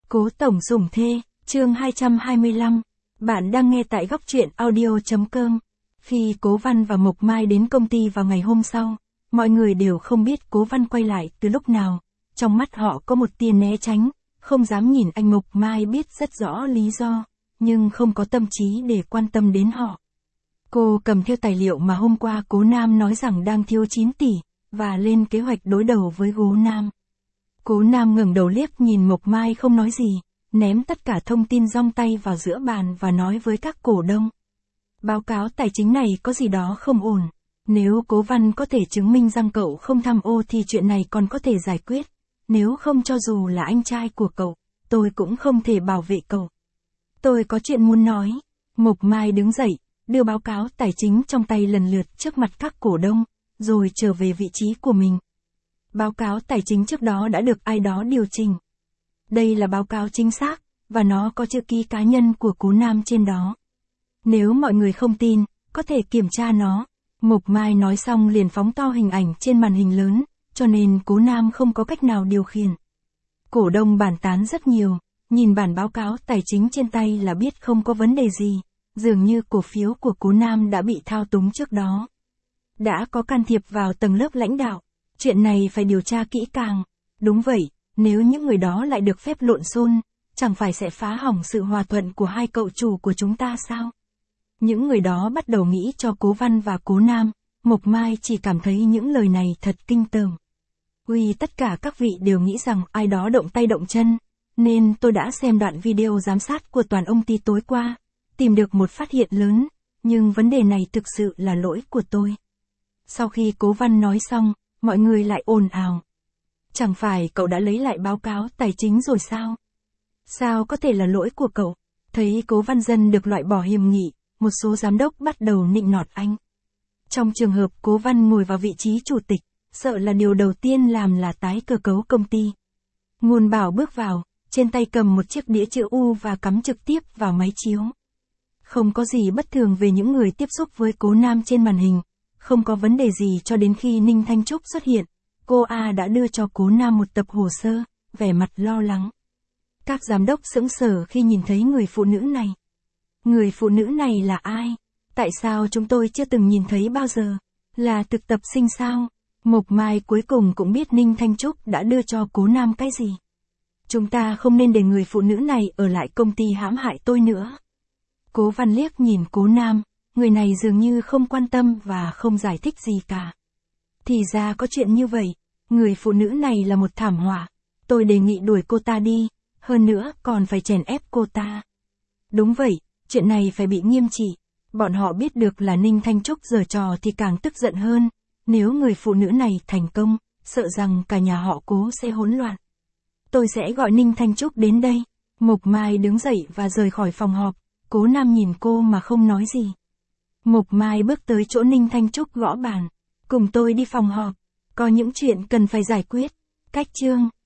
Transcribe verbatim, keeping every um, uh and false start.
Cố tổng giủng thê, chương hai trăm hai mươi lăm. Bạn đang nghe tại góc truyện audio.com. Khi Cố Văn và Mộc Mai đến công ty vào ngày hôm sau, mọi người đều không biết Cố Văn quay lại từ lúc nào. Trong mắt họ có một tia né tránh, không dám nhìn anh. Mộc Mai biết rất rõ lý do, nhưng không có tâm trí để quan tâm đến họ. Cô cầm theo tài liệu mà hôm qua Cố Nam nói rằng đang thiếu chín tỷ, và lên kế hoạch đối đầu với Cố Nam. Cố Nam ngẩng đầu liếc nhìn Mộc Mai không nói gì, ném tất cả thông tin trong tay vào giữa bàn và nói với các cổ đông. Báo cáo tài chính này có gì đó không ổn. Nếu Cố Văn có thể chứng minh rằng cậu không tham ô thì chuyện này còn có thể giải quyết. Nếu không, cho dù là anh trai của cậu, tôi cũng không thể bảo vệ cậu. Tôi có chuyện muốn nói. Mộc Mai đứng dậy, đưa báo cáo tài chính trong tay lần lượt trước mặt các cổ đông, rồi trở về vị trí của mình. Báo cáo tài chính trước đó đã được ai đó điều chỉnh. Đây là báo cáo chính xác, và nó có chữ ký cá nhân của Cố Nam trên đó. Nếu mọi người không tin, có thể kiểm tra nó. Mộc Mai nói xong liền phóng to hình ảnh trên màn hình lớn, cho nên Cố Nam không có cách nào điều khiển. Cổ đông bàn tán rất nhiều, nhìn bản báo cáo tài chính trên tay là biết không có vấn đề gì, dường như cổ phiếu của Cố Nam đã bị thao túng trước đó. Đã có can thiệp vào tầng lớp lãnh đạo. Chuyện này phải điều tra kỹ càng. Đúng vậy, nếu những người đó lại được phép lộn xộn, chẳng phải sẽ phá hỏng sự hòa thuận của hai cậu chủ của chúng ta sao? Những người đó bắt đầu nghĩ cho Cố Văn và Cố Nam. Mộc Mai chỉ cảm thấy những lời này thật kinh tởm. Ui, tất cả các vị đều nghĩ rằng ai đó động tay động chân, nên tôi đã xem đoạn video giám sát của toàn ông ty tối qua, tìm được một phát hiện lớn, nhưng vấn đề này thực sự là lỗi của tôi. Sau khi Cố Văn nói xong, mọi người lại ồn ào. Chẳng phải cậu đã lấy lại báo cáo tài chính rồi sao? Sao có thể là lỗi của cậu? Thấy Cố Văn Dân được loại bỏ hiềm nghị, một số giám đốc bắt đầu nịnh nọt anh. Trong trường hợp Cố Văn ngồi vào vị trí chủ tịch, sợ là điều đầu tiên làm là tái cơ cấu công ty. Ngôn Bảo bước vào, trên tay cầm một chiếc đĩa chữ U và cắm trực tiếp vào máy chiếu. Không có gì bất thường về những người tiếp xúc với Cố Nam trên màn hình. Không có vấn đề gì cho đến khi Ninh Thanh Trúc xuất hiện. Cô A đã đưa cho Cố Nam một tập hồ sơ, vẻ mặt lo lắng. Các giám đốc sững sờ khi nhìn thấy người phụ nữ này. Người phụ nữ này là ai? Tại sao chúng tôi chưa từng nhìn thấy bao giờ? Là thực tập sinh sao? Mộc Mai cuối cùng cũng biết Ninh Thanh Trúc đã đưa cho Cố Nam cái gì. Chúng ta không nên để người phụ nữ này ở lại công ty hãm hại tôi nữa. Cố Văn liếc nhìn Cố Nam. Người này dường như không quan tâm và không giải thích gì cả. Thì ra có chuyện như vậy, người phụ nữ này là một thảm họa. Tôi đề nghị đuổi cô ta đi, hơn nữa còn phải chèn ép cô ta. Đúng vậy, chuyện này phải bị nghiêm trị. Bọn họ biết được là Ninh Thanh Trúc giở trò thì càng tức giận hơn. Nếu người phụ nữ này thành công, sợ rằng cả nhà họ Cố sẽ hỗn loạn. Tôi sẽ gọi Ninh Thanh Trúc đến đây. Mộc Mai đứng dậy và rời khỏi phòng họp. Cố Nam nhìn cô mà không nói gì. Mộc Mai bước tới chỗ Ninh Thanh Trúc gõ bàn. Cùng tôi đi phòng họp. Có những chuyện cần phải giải quyết. Cách chương.